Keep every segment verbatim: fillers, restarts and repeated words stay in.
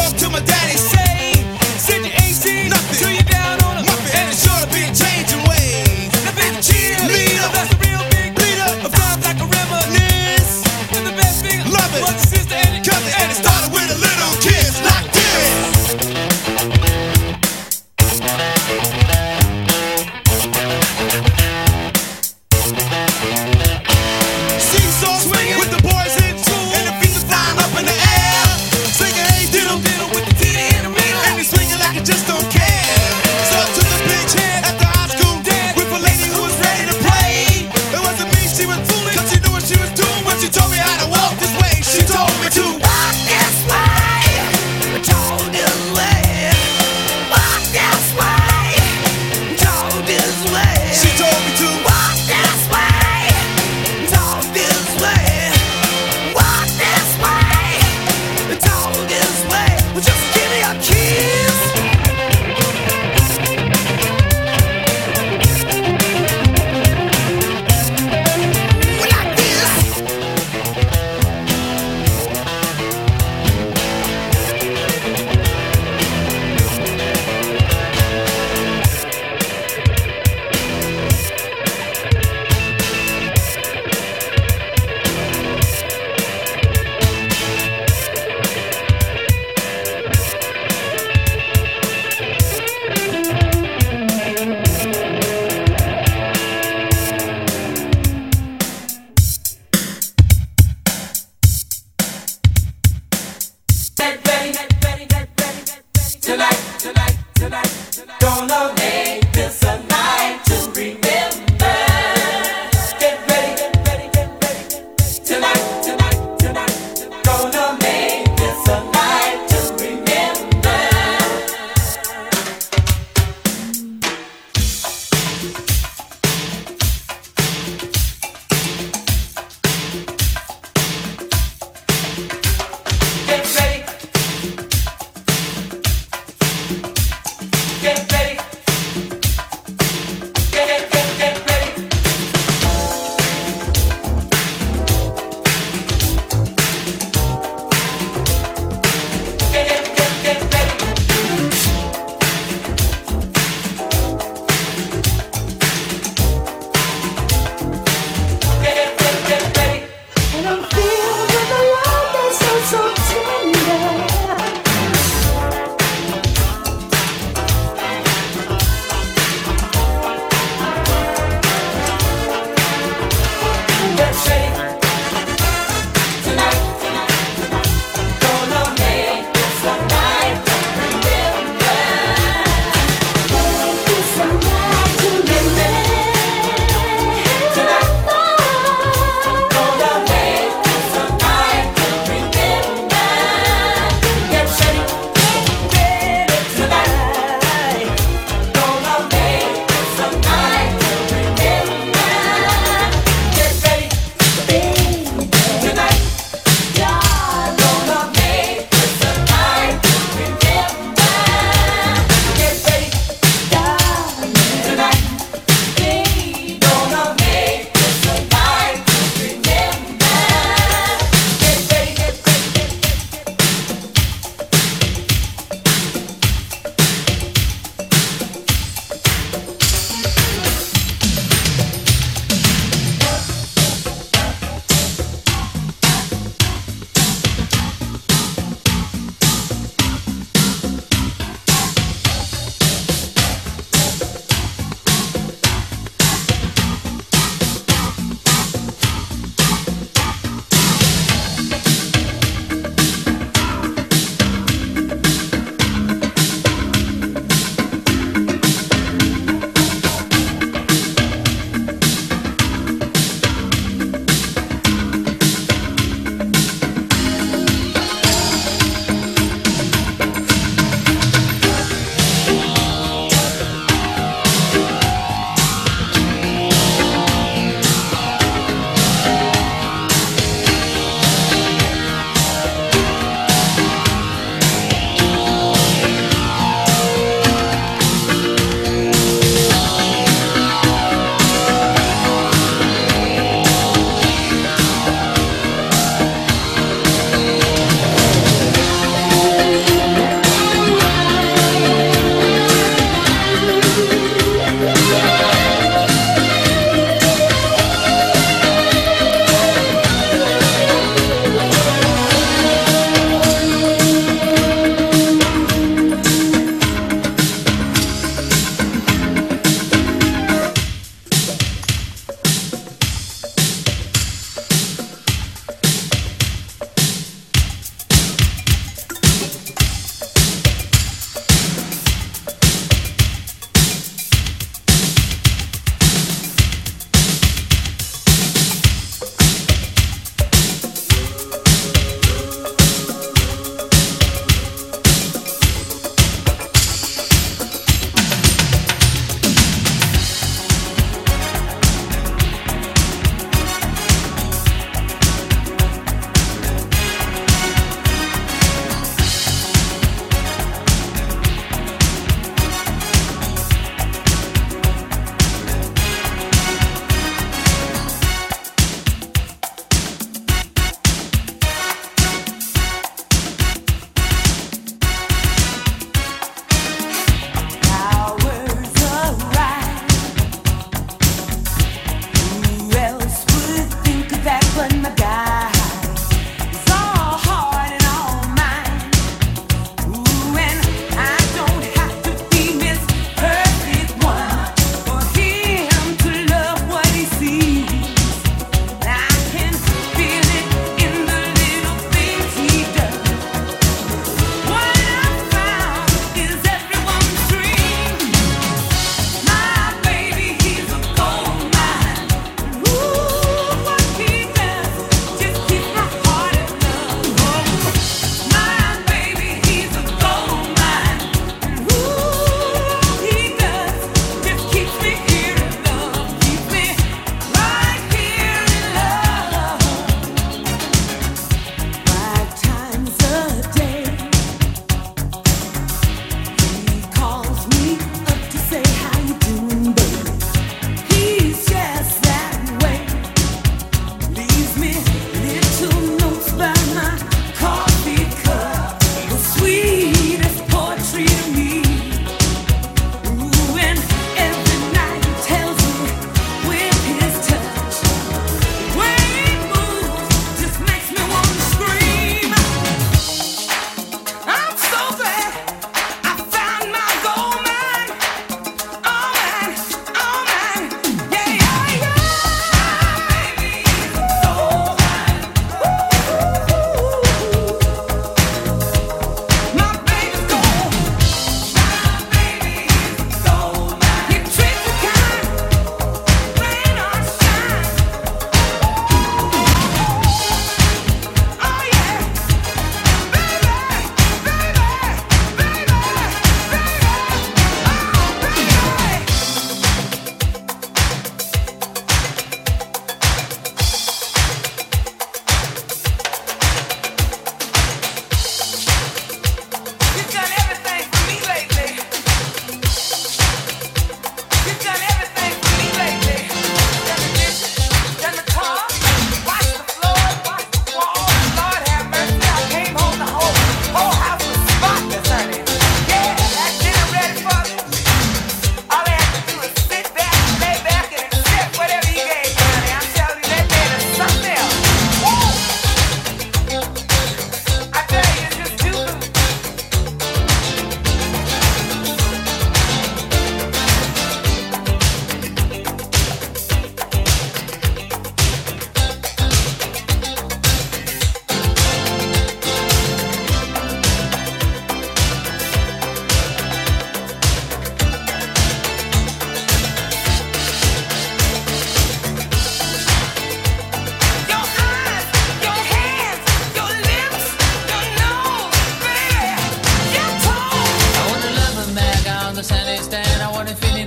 Get ready.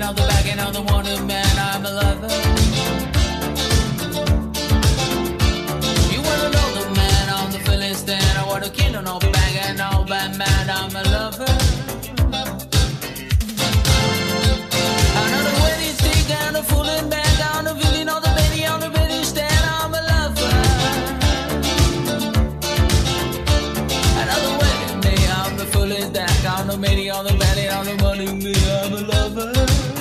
on the back and on the wanted man, I'm a lover. You wanna know the man on the Philistine, I want to kill no bag and no bad man, I'm a lover. I know the wedding stick down the fooling bag, on the villain on the baby on the British stand, I'm a lover. Another wedding day, I'm the fooling back, on the baby on the belly, on the money me, I'm a lover.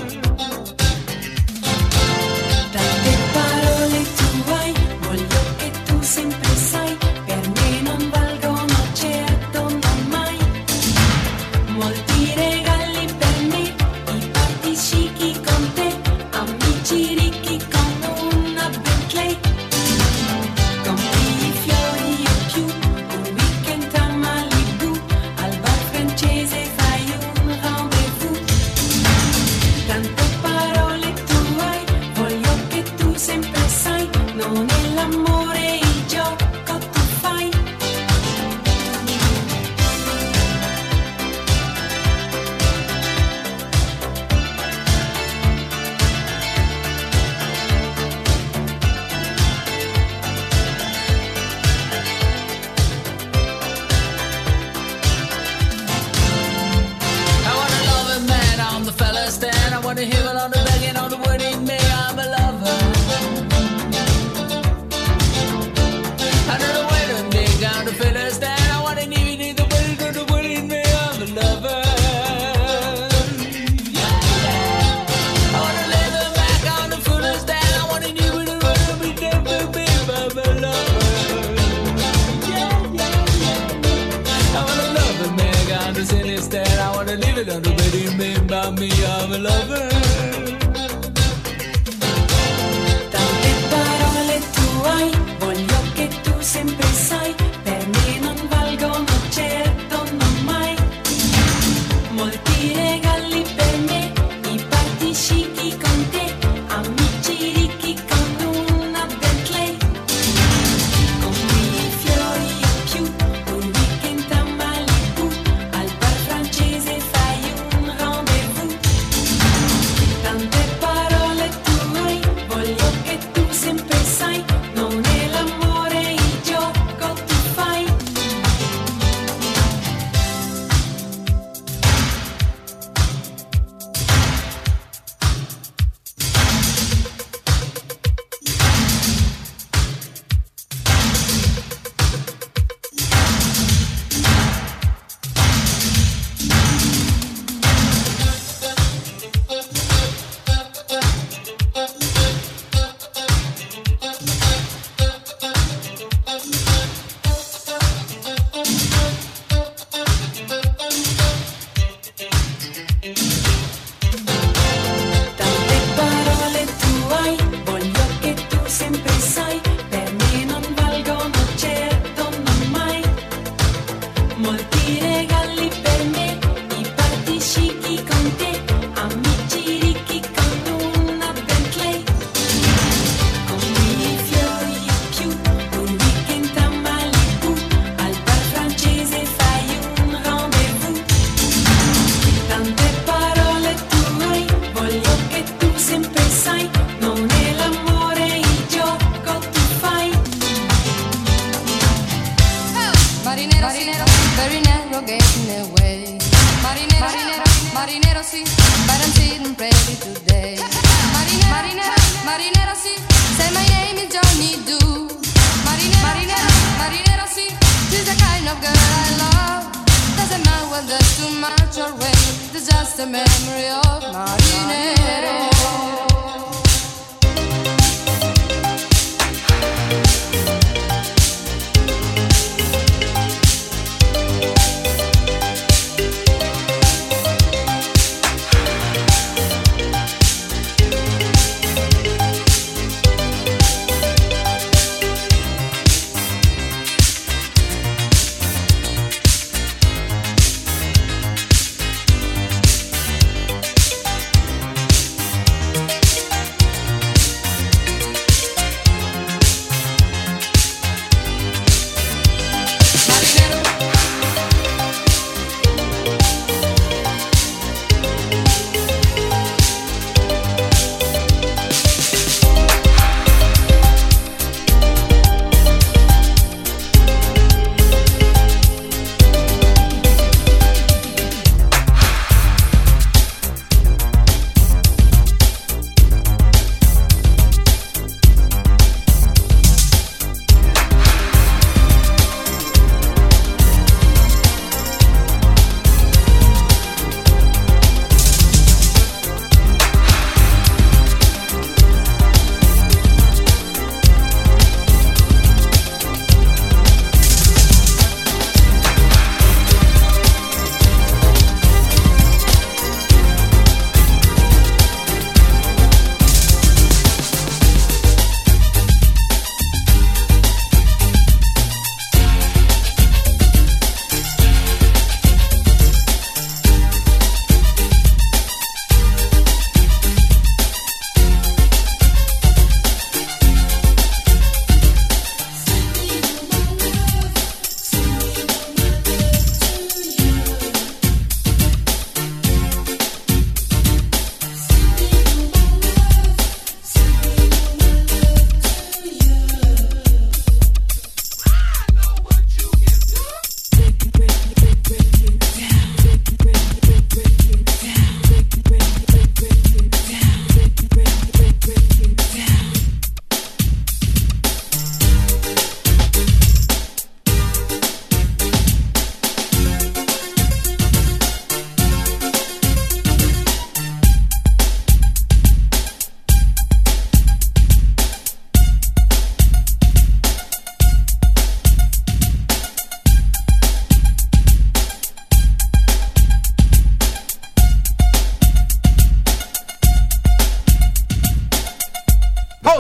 Tante parole tu hai, voglio che tu sempre sai, per me non valgono certo non mai. Molti regali per me, i party chic con te, amici ricchi con una Bentley. Compri i fiori e più, un weekend a Malibu, al bar francese fai un rendezvous. Tante parole tu hai, voglio che tu sempre sai, non è l'amore il gioco tu fai. I wanna love a man on the fella stand, I wanna hear it on the back and on the wedding me, I'm a lover. I know the wedding day on the fella stand, I wanna hear it in the wedding on the wedding me, I'm a lover. Yeah, yeah. I wanna lay the back on the fella stand, I wanna hear it on the wedding me, I'm a lover. Yeah, yeah, yeah. I wanna love a man on the silly stand, I wanna leave it on the wedding me, by me, I'm a lover. Tante parole tu hai, voglio che tu sempre sai, per me non valgono certo non mai. Molti regali per me, i party chic con te, amici ricchi con una Bentley. Compri i fiori e più, un weekend a Malibu, al bar francese fai un rendezvous. Tante parole tu hai, voglio che tu sempre sai, non è l'amore il gioco tu fai. Tante parole tu hai, voglio che tu sempre sai, per me non valgono certo non mai. Molti regali per me, i party chic con te, amici ricchi con una Bentley. Compri i fiori e più, un weekend a Malibu, al bar francese fai un rendezvous. Tante parole tu hai, voglio che tu sempre sai, non è l'amore il gioco tu fai. Marinero, marinero, very narrow, getting away. Marinero, marinero, marinero, sì, but I'm sitting pretty today. Marinero, marinero, marinero, sì, say my name is Johnny Do. Marinero, marinero, marinero, sì, she's the kind of girl I love. Doesn't matter whether there's too much or rain, there's just a memory of Marinero.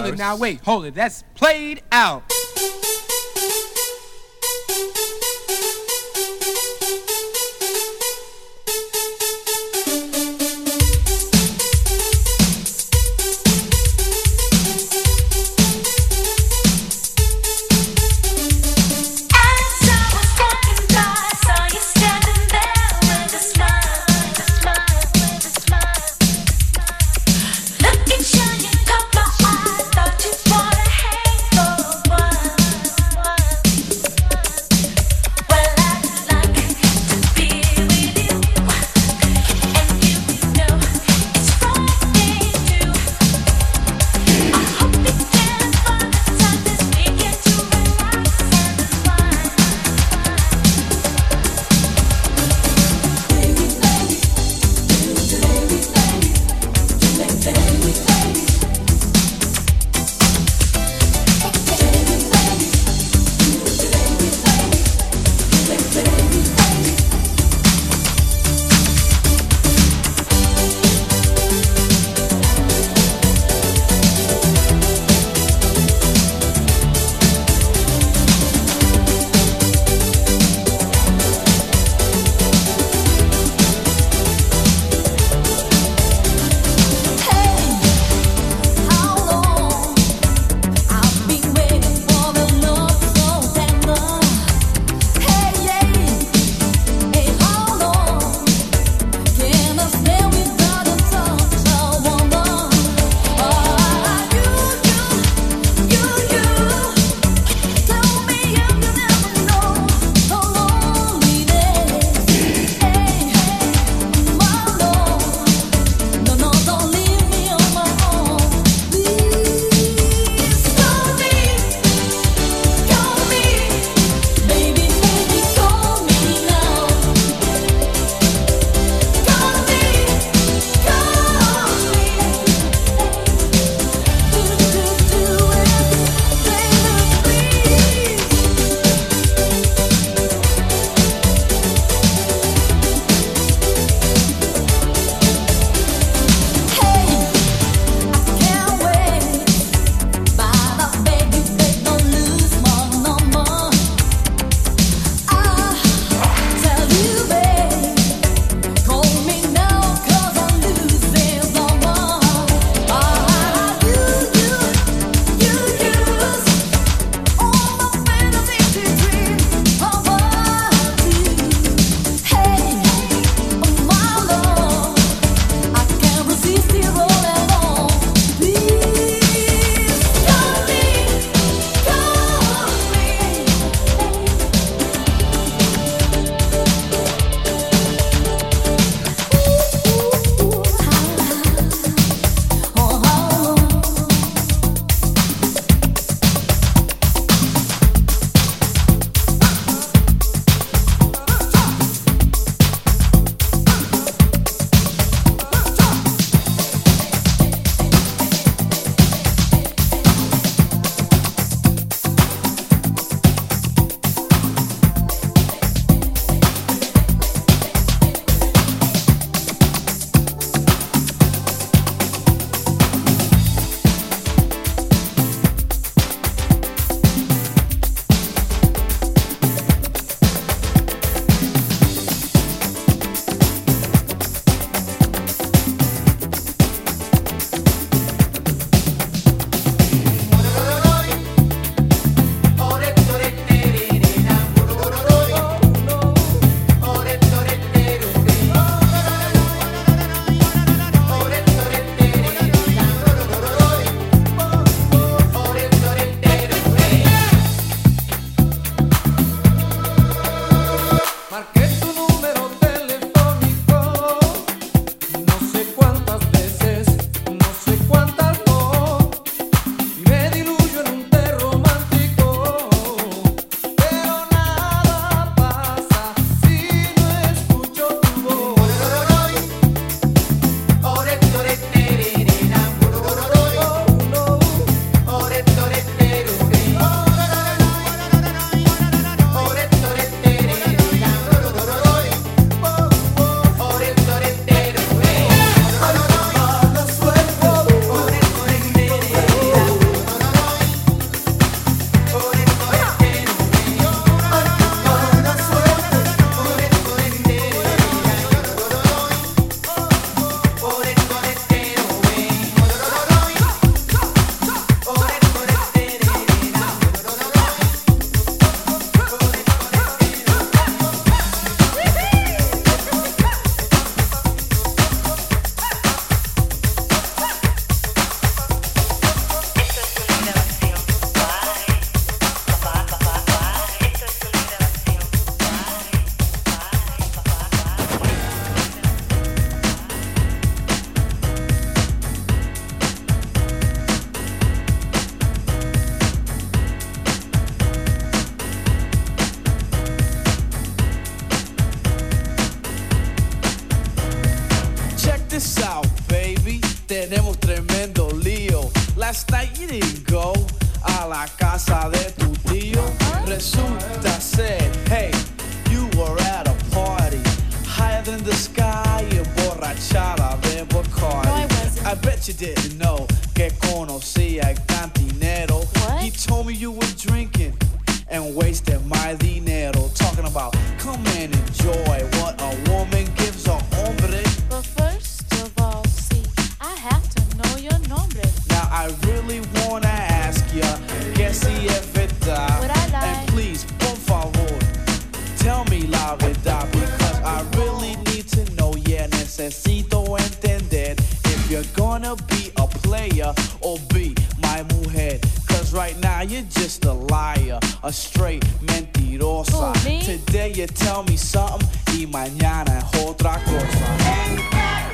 it now. Wait, hold it. That's played out. Look at you, you caught my eye. Thought you wanna hang for a while. this out, baby. Tenemos tremendo lío. Last night you didn't go a la casa de tu tío. Resulta ser, hey, you were at a party higher than the sky, emborrachada de Bacardi. No, I wasn't. I bet you didn't know que conocía el cantinero. What? He told me you were drinking and wasting my dinero. Talking about come and enjoy what a woman gives a hombre. But first of all, see, I have to know your nombre. Now I really wanna ask ya, que si es verdad. Would I lie? And please, por favor, tell me la verdad, because I really need to know. Yeah, necesito entender if you're gonna be a player or be my mujer. Cause right now you're just a liar, a straight mentirosa. Who, me? Today you tell me something y mañana es otra cosa.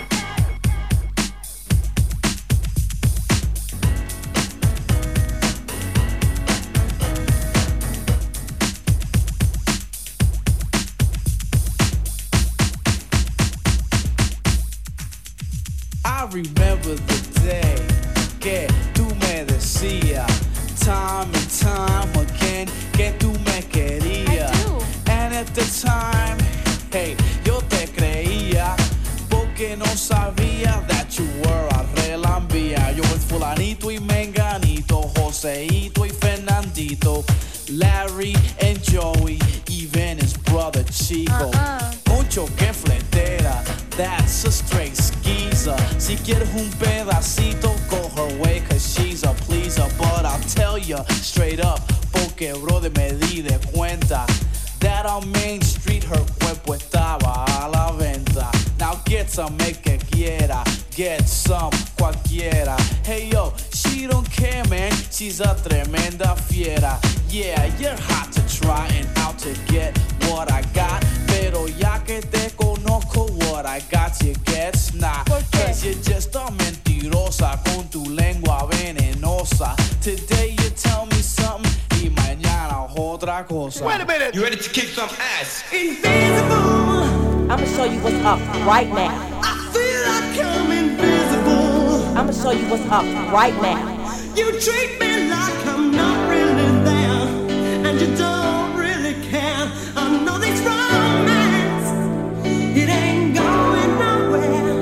I remember the day que tú me decías time and time again que tú me querías. I do. And at the time, hey, yo te creía porque no sabía that you were a relambía. Yo with fulanito y menganito, Joseito y Fernandito, Larry and Joey, even his brother Chico. Uh-uh. Mucho que fletera, that's a straight skeezer. Si quieres un pedacito, go her way, cause she's a pleaser. But I'll tell ya straight up, porque brother me di de cuenta that on Main Street her cuerpo estaba a la venta. Now get some, make que quiera, get some, cualquiera. Hey yo, she don't care, man, she's a tremenda fiera. Yeah, you're hot to try and out to get what I got, pero ya que te conozco, what I got you get snot. ¿Por qué? Cause you're just a mentirosa con tu lengua venenosa. Today you tell me something y mañana otra cosa. Wait a minute. You ready to kick some ass? I'm gonna show you what's up right now. I feel like I'm invisible. I'm gonna show you what's up right now. You treat me like I'm not really there, and you don't really care. I know this romance, it ain't going nowhere.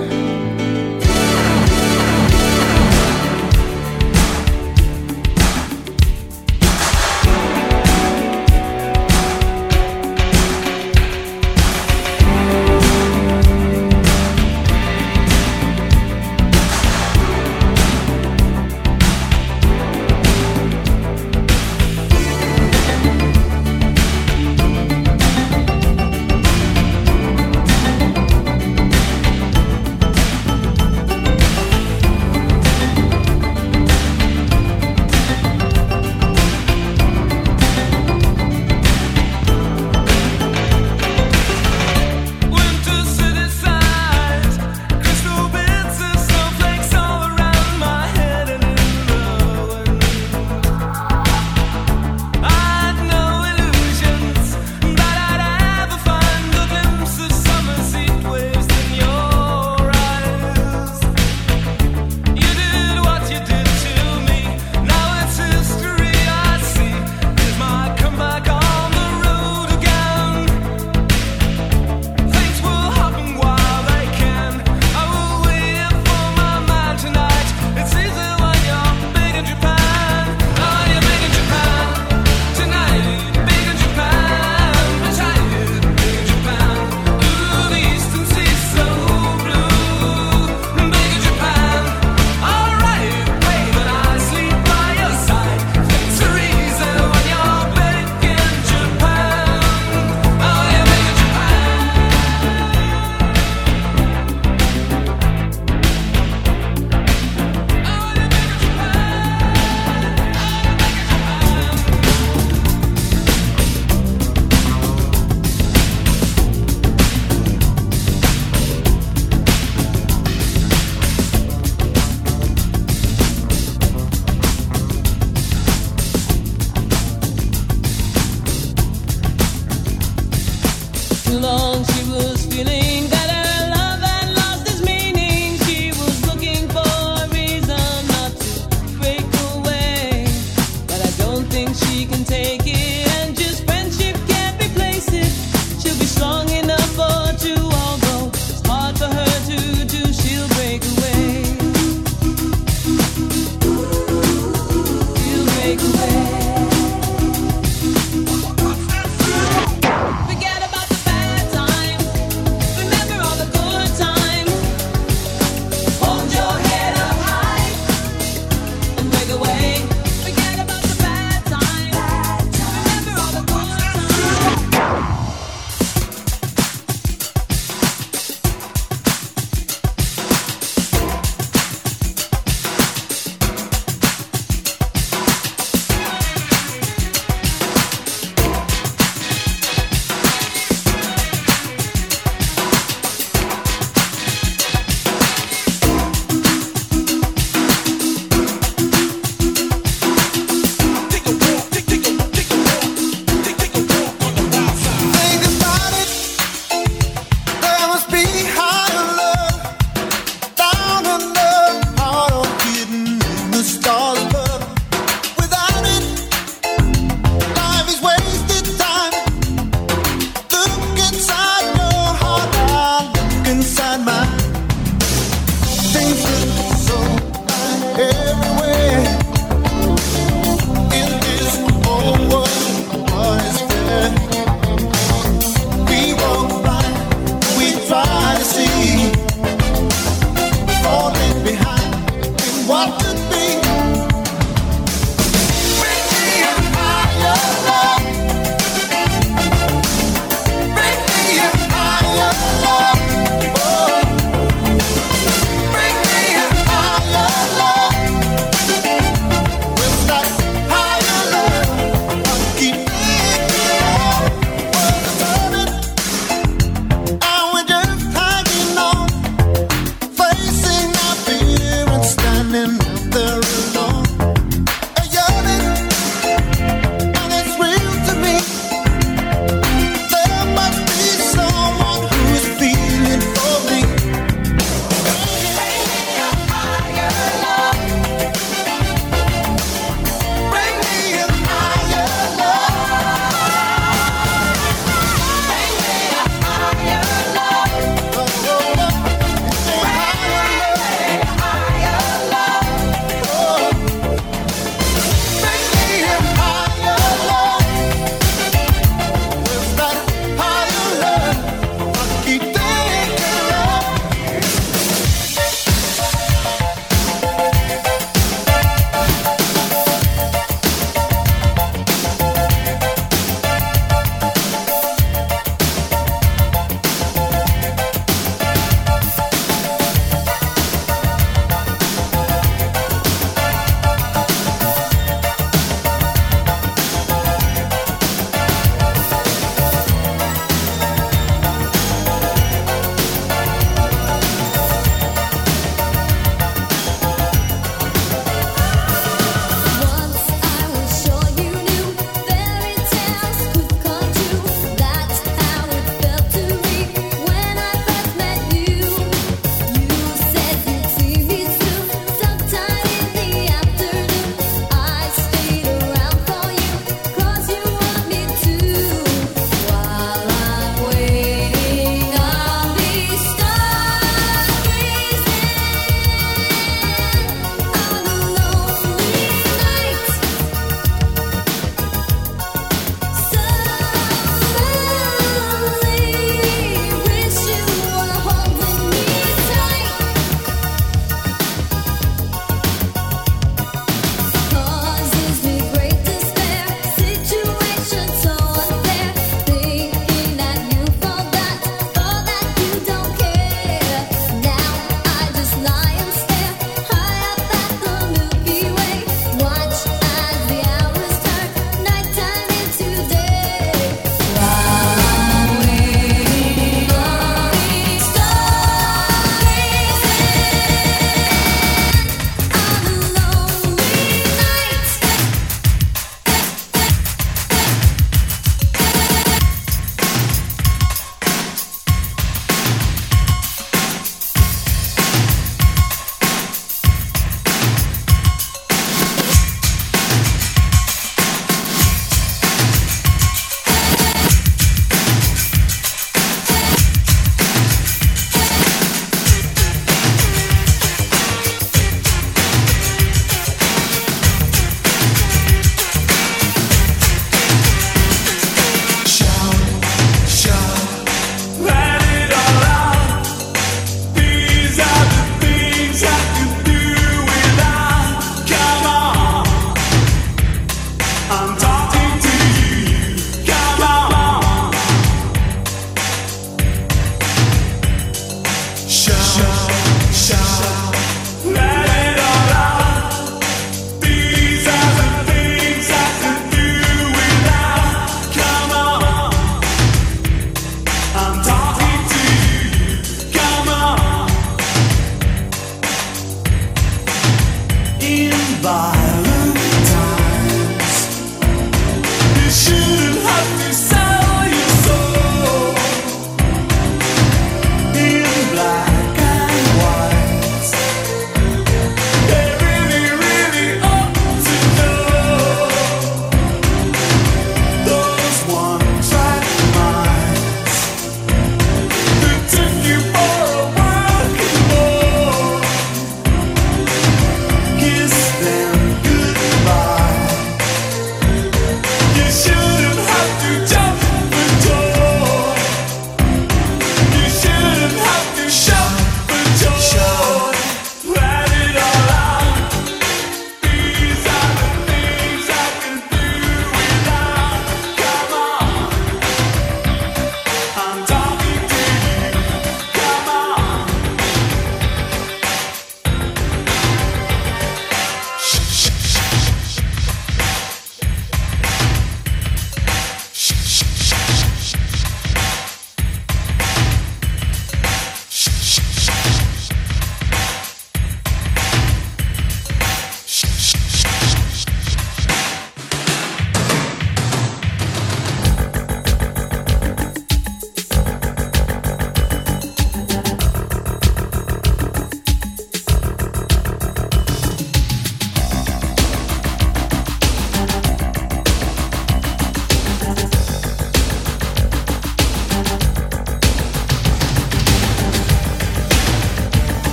Black and white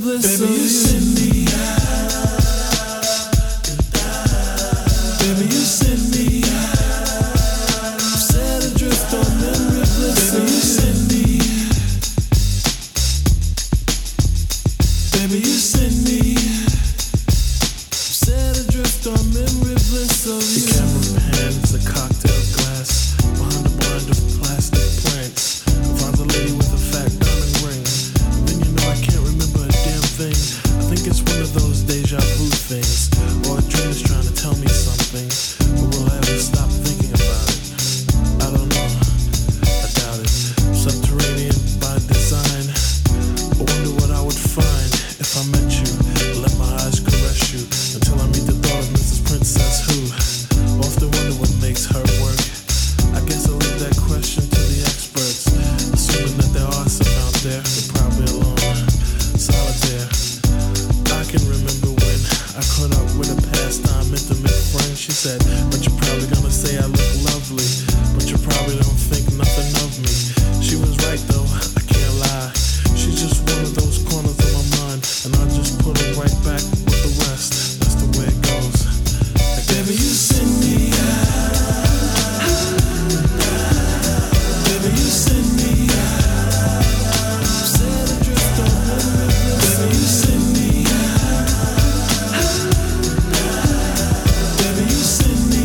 bliss of you. Send me baby, you send me I'm set adrift on memory bliss of you. Send me baby, you send me I'm set adrift on memory bliss of you. The camera pans a cocktail glass behind a blind of plastic plants. Finds a lady with a fat diamond ring. Then you know I can't remember a damn thing. I think it's one of those deja vu things, or a dream is trying to tell me something, but will I ever stop thinking about it? I don't know, I doubt it. Subterranean by design. I wonder what I would find if I met you. Let my eyes caress you until I meet the thought of Missus Princess who often wonder what makes her work. I guess I'll leave that question to the experts, assuming that there are some out there. They're probably alone, solitaire. I can remember when I caught up with a pastime intimate friend. She said, but you're probably gonna say I look lovely, but you probably don't think nothing of me. She was right though, I can't lie. She's just one of those corners of my mind, and I just put her right back with the rest. That's the way it goes. Like, baby, you send me baby, you send me set adrift on memory bliss. Baby, you send me baby, you send me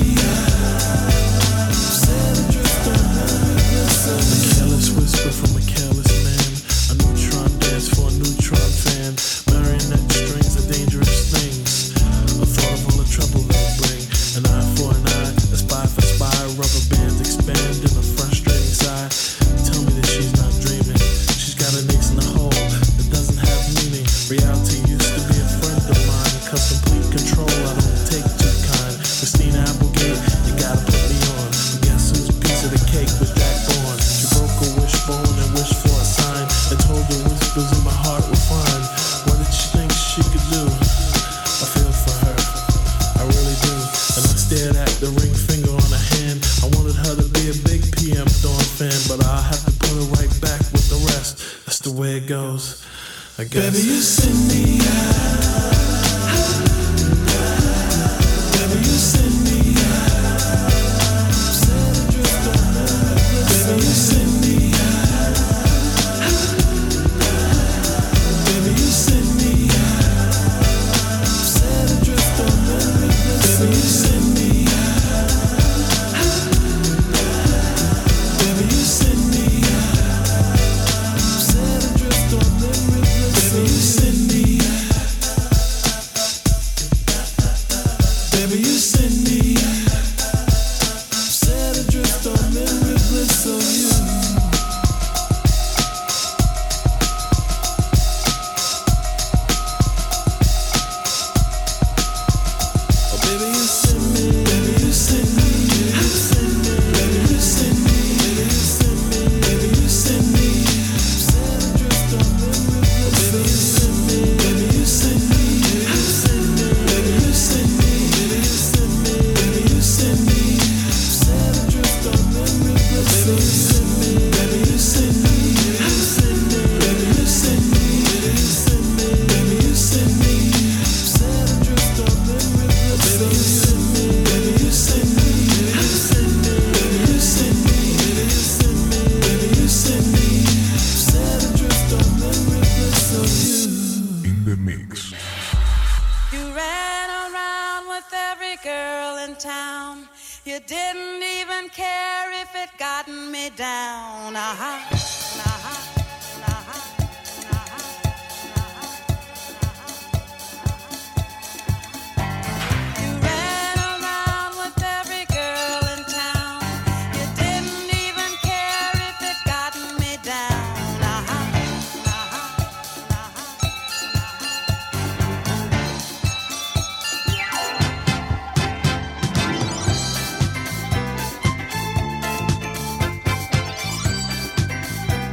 set adrift on memory bliss. A careless whisper from a careless man, a neutron dance for a neutron fan. Marionette strings are dangerous things. A thought of all the trouble they bring. An eye for an eye, a spy for spy. Rubber bands expand in a frustrating sigh. Tell me that she's not dreaming. She's got an ace in the hole that doesn't have meaning. Reality used to be a friend of mine, cause complete control I don't take too kind. Christina Applegate, you gotta put me on. But guess whose piece of the cake was Jack Bourne? She broke a wishbone and wished for a sign, and told the whispers in my heart were fine. What did she think she could do? I feel for her, I really do. And I stared at the ring finger on her hand. I wanted her to be a big P M Dawn fan, but I'll have to put her right back with the rest. That's the way it goes, I guess. Baby, you send me baby, you send me set adrift on memory bliss. Baby, you send me baby, you send me set adrift on memory bliss. Baby, you send me baby, you send me set adrift on memory bliss. Baby, you send me baby, you send me set adrift on memory bliss of you. Oh, baby, you send me, baby, you send me, you send me, baby, you send me, baby, you send me, baby, you send me set adrift on memory bliss. Baby, you send me, baby, you send me, you send me, baby, you send me, baby, you send me, baby, you send me set adrift on memory bliss. Baby, you send me, baby, you send me, you send me, baby, you send me, baby, you send me, baby, you send me set adrift on memory bliss. Baby, you send me, baby, you send me, you send me, baby, you send me, baby, you send me, baby, you send me set adrift on memory bliss of you. In the mix. You ran around with every girl in town. You didn't even care if it gotten me down. Uh-huh, uh-huh, uh-huh, uh-huh, uh-huh, uh-huh. You ran around with every girl in town. You didn't even care if it gotten me down. Uh-huh, uh-huh, uh-huh, uh-huh.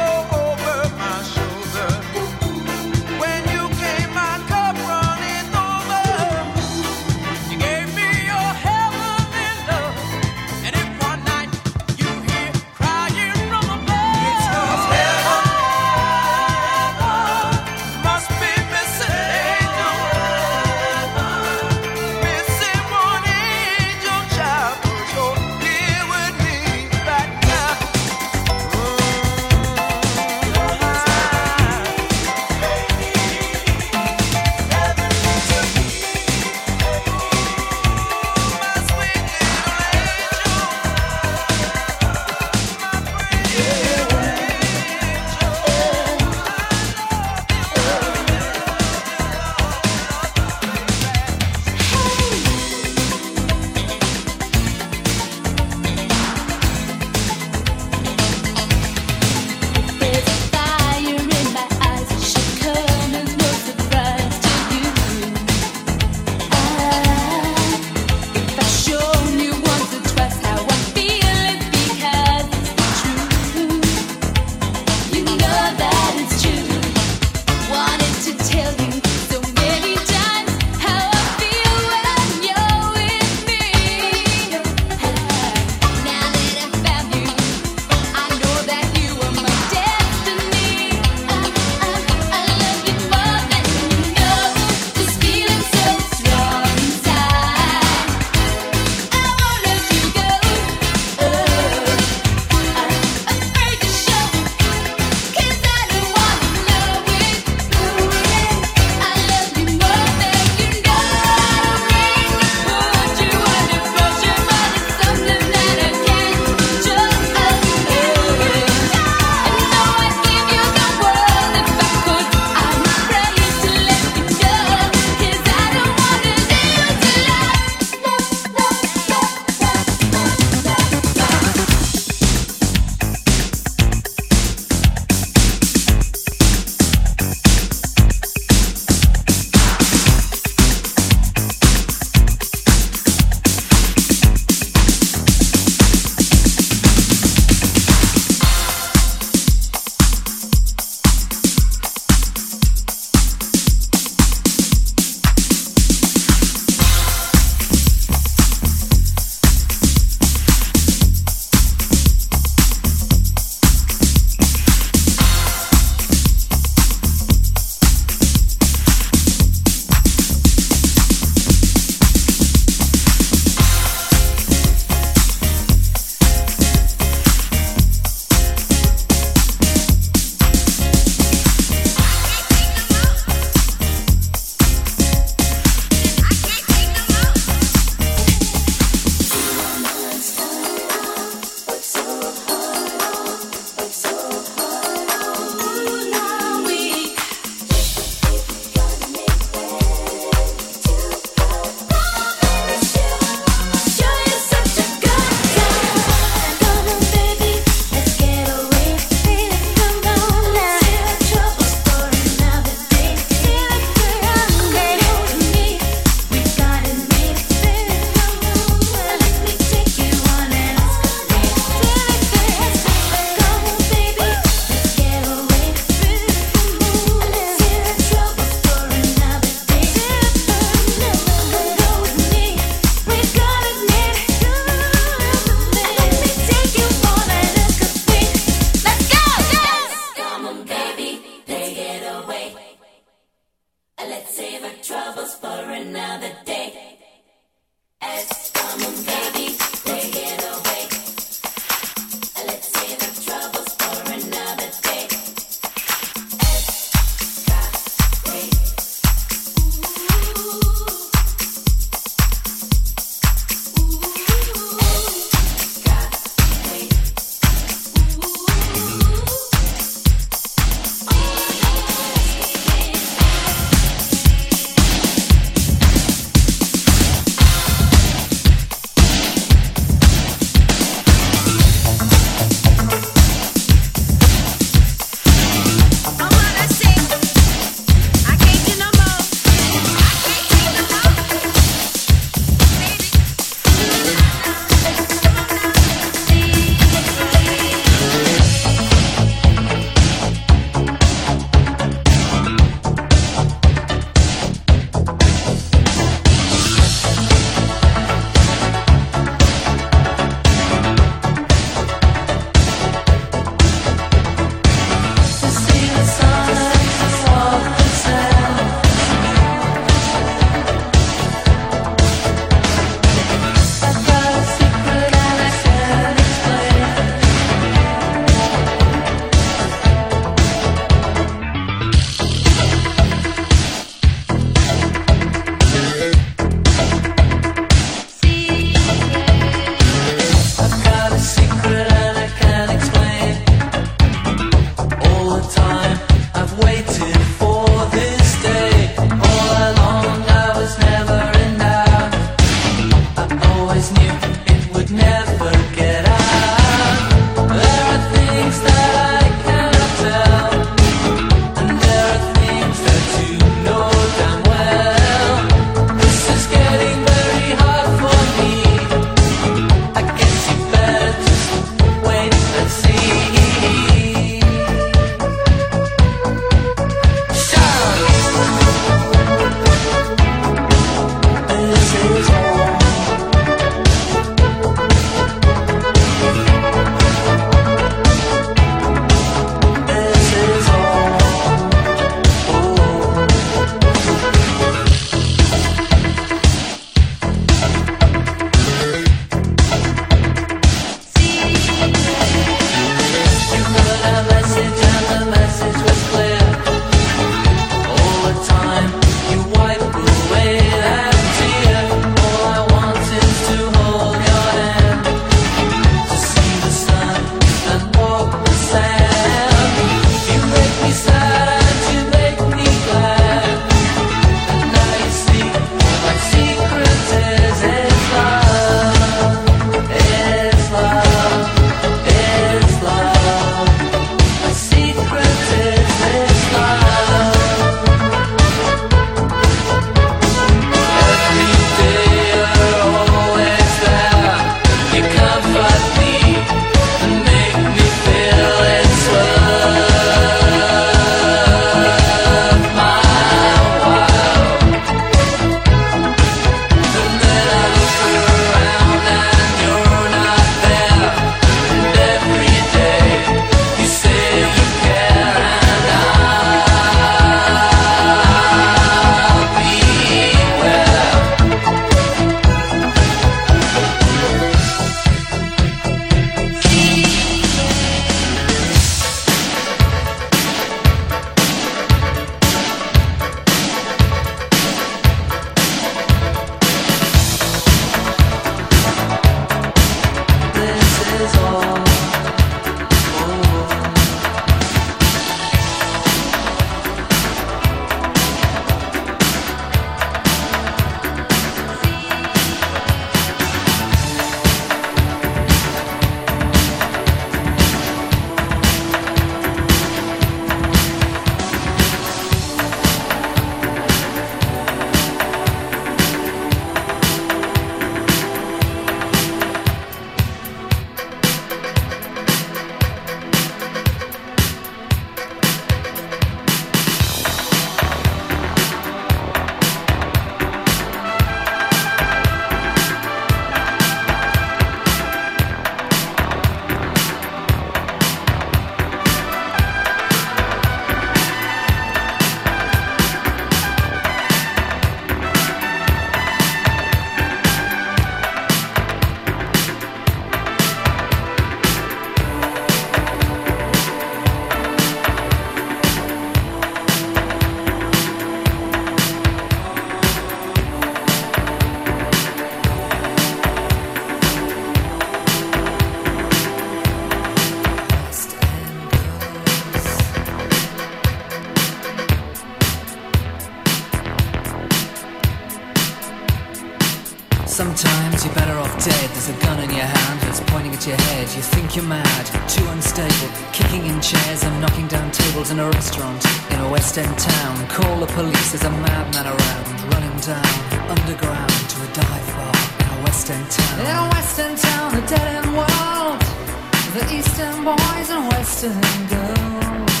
Sometimes you're better off dead. There's a gun in your hand, it's pointing at your head. You think you're mad, too unstable, kicking in chairs and knocking down tables in a restaurant in a West End town. Call the police, there's a madman around, running down underground to a dive bar in a West End town. In a West End town, a dead end world, the Eastern boys and Western girls.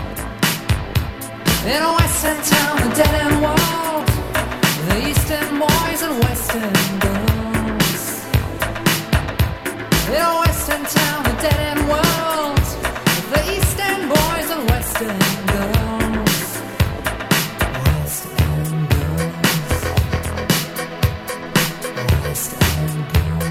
In a West End town, a dead end world, the Eastern boys and Western girls. In a Western town, a dead end world, the Eastern boys and Western girls. West End girls. West End girls.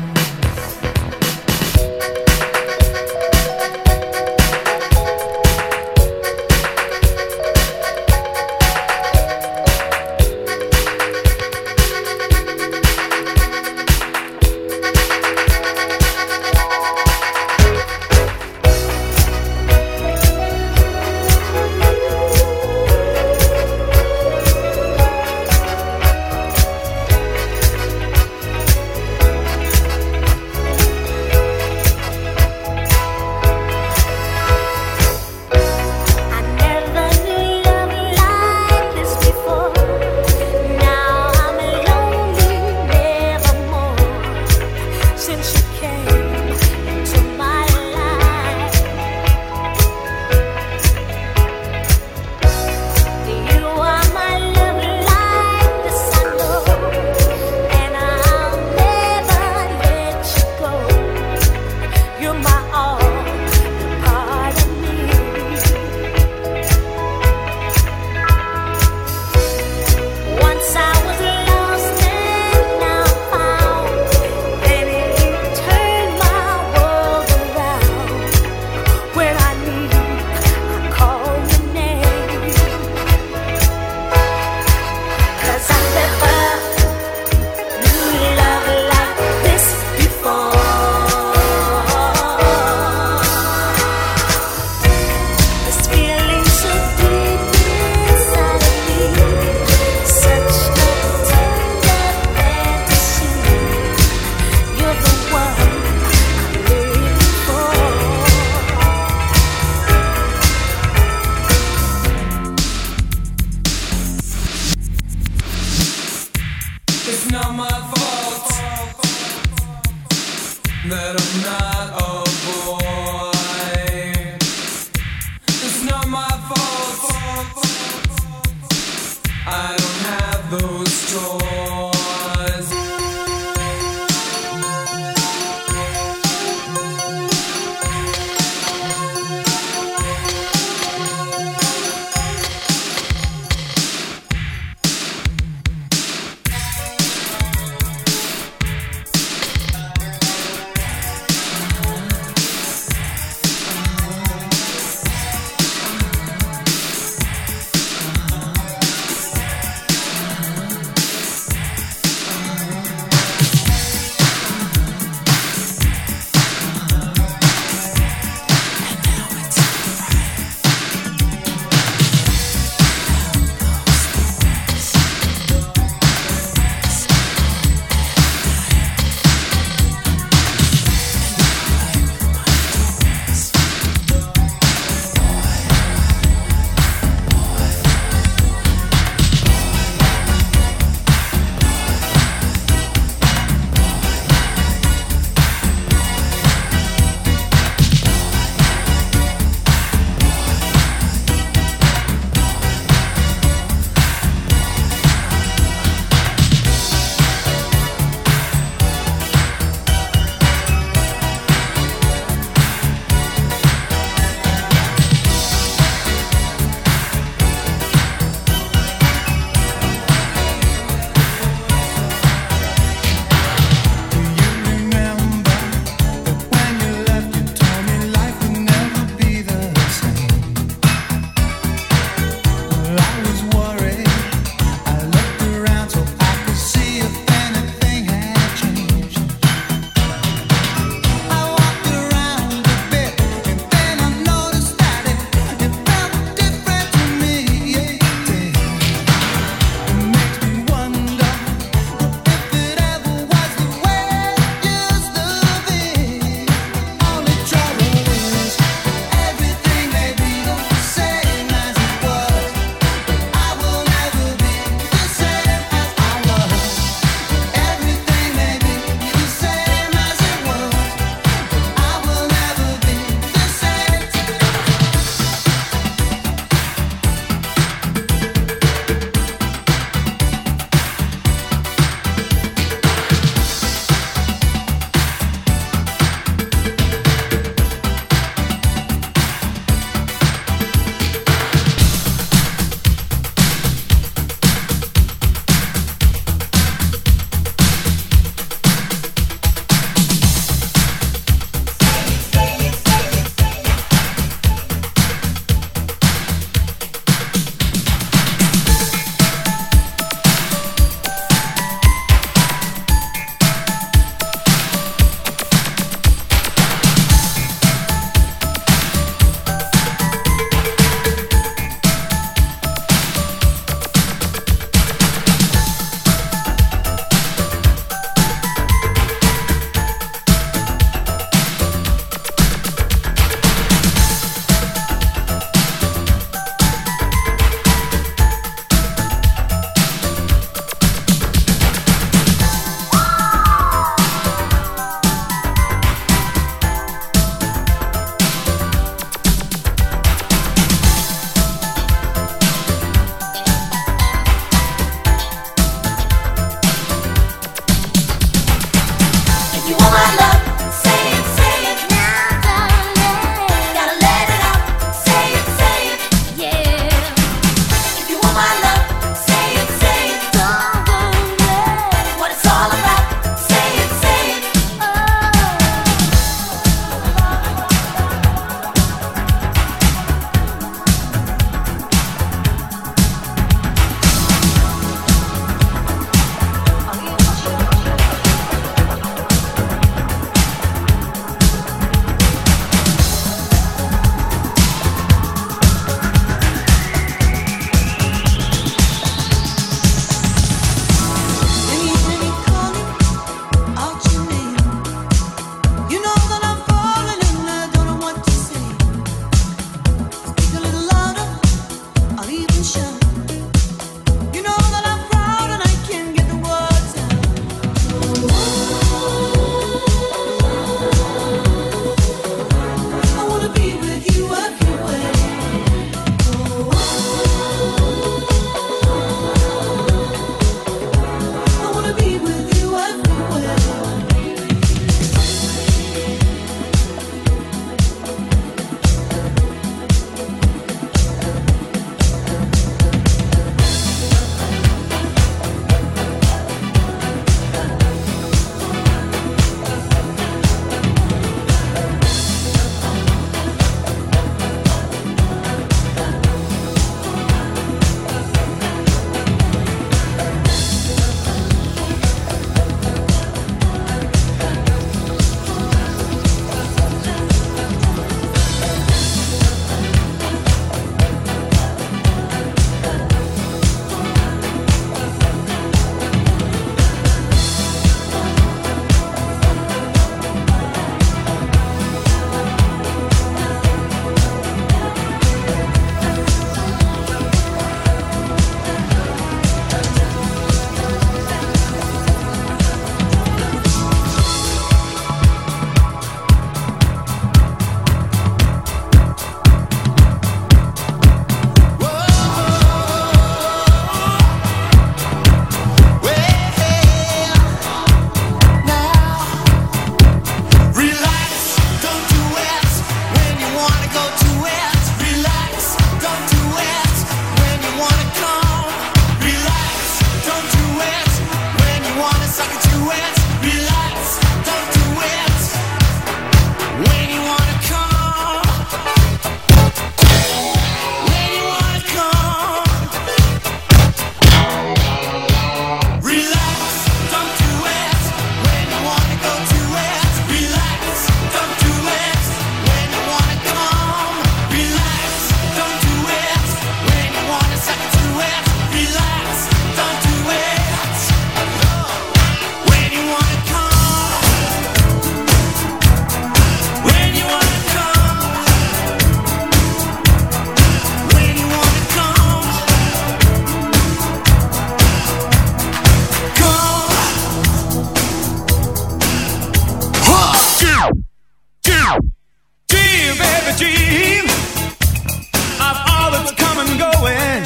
every dream of all that's come and going,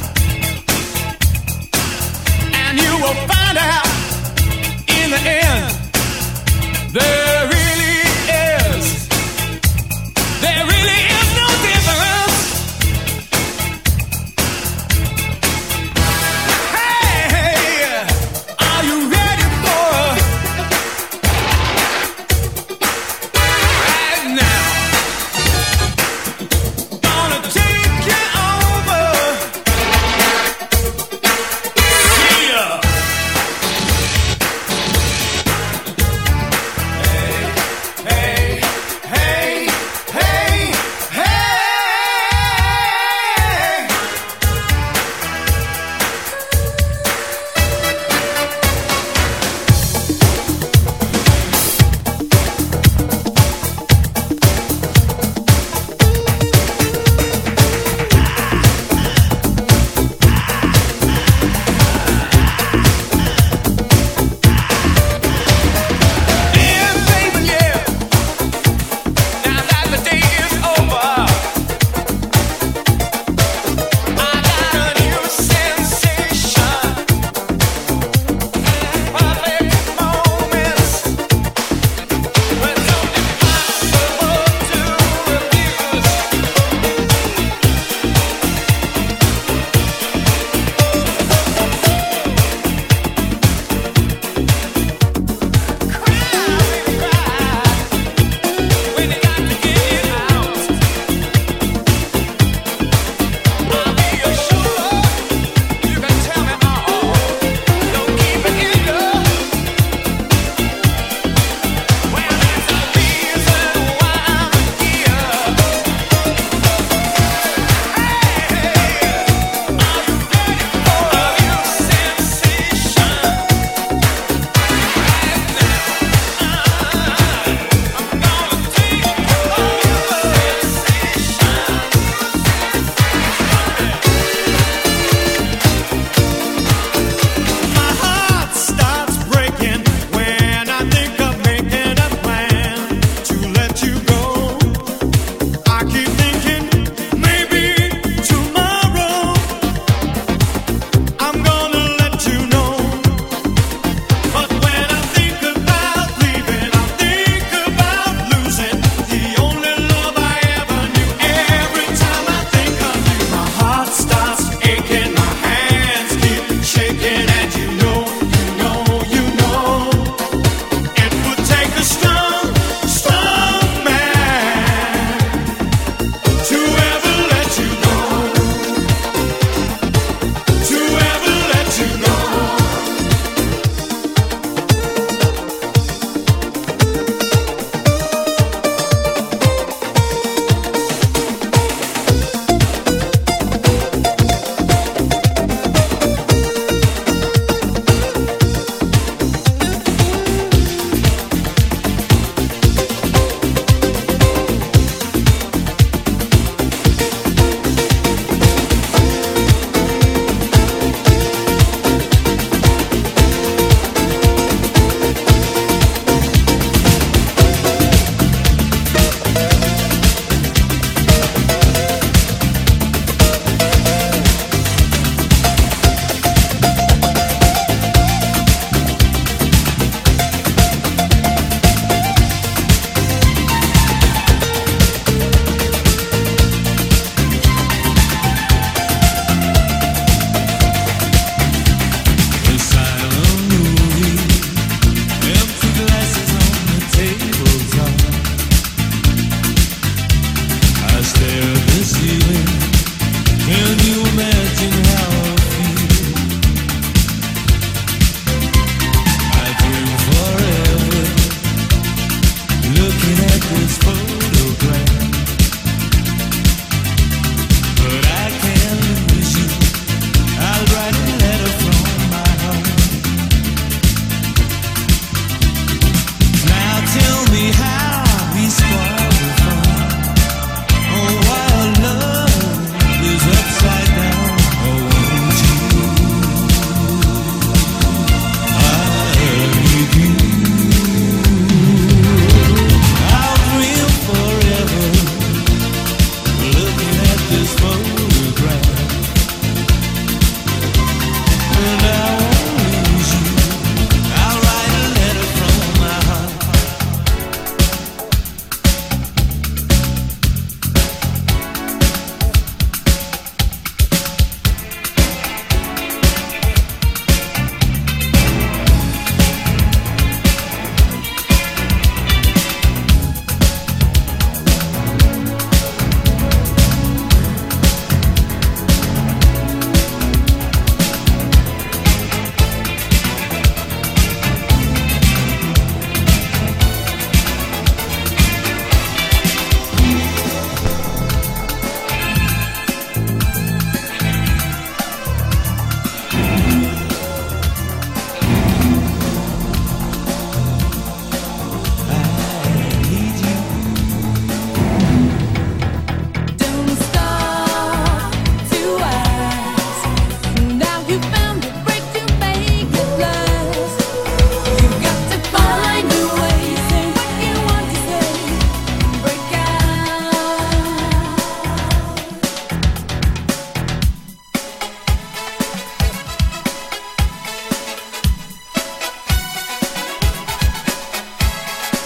and you will find out in the end there really is, there really is no difference. Hey, hey, are you ready for right now?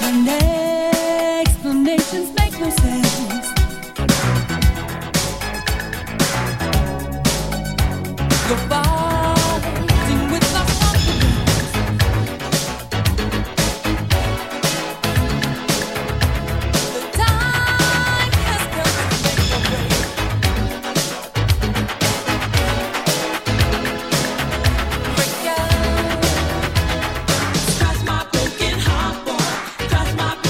And explanations make no sense. You're fighting with our confidence. The time has come to make a break. Break out. Scratch my broken heart, boy. Scratch my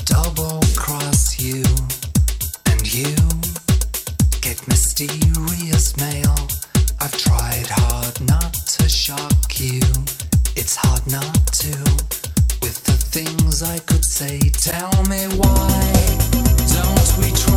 double cross you, and you get mysterious mail. I've tried hard not to shock you. It's hard not to. With the things I could say, tell me why don't we try?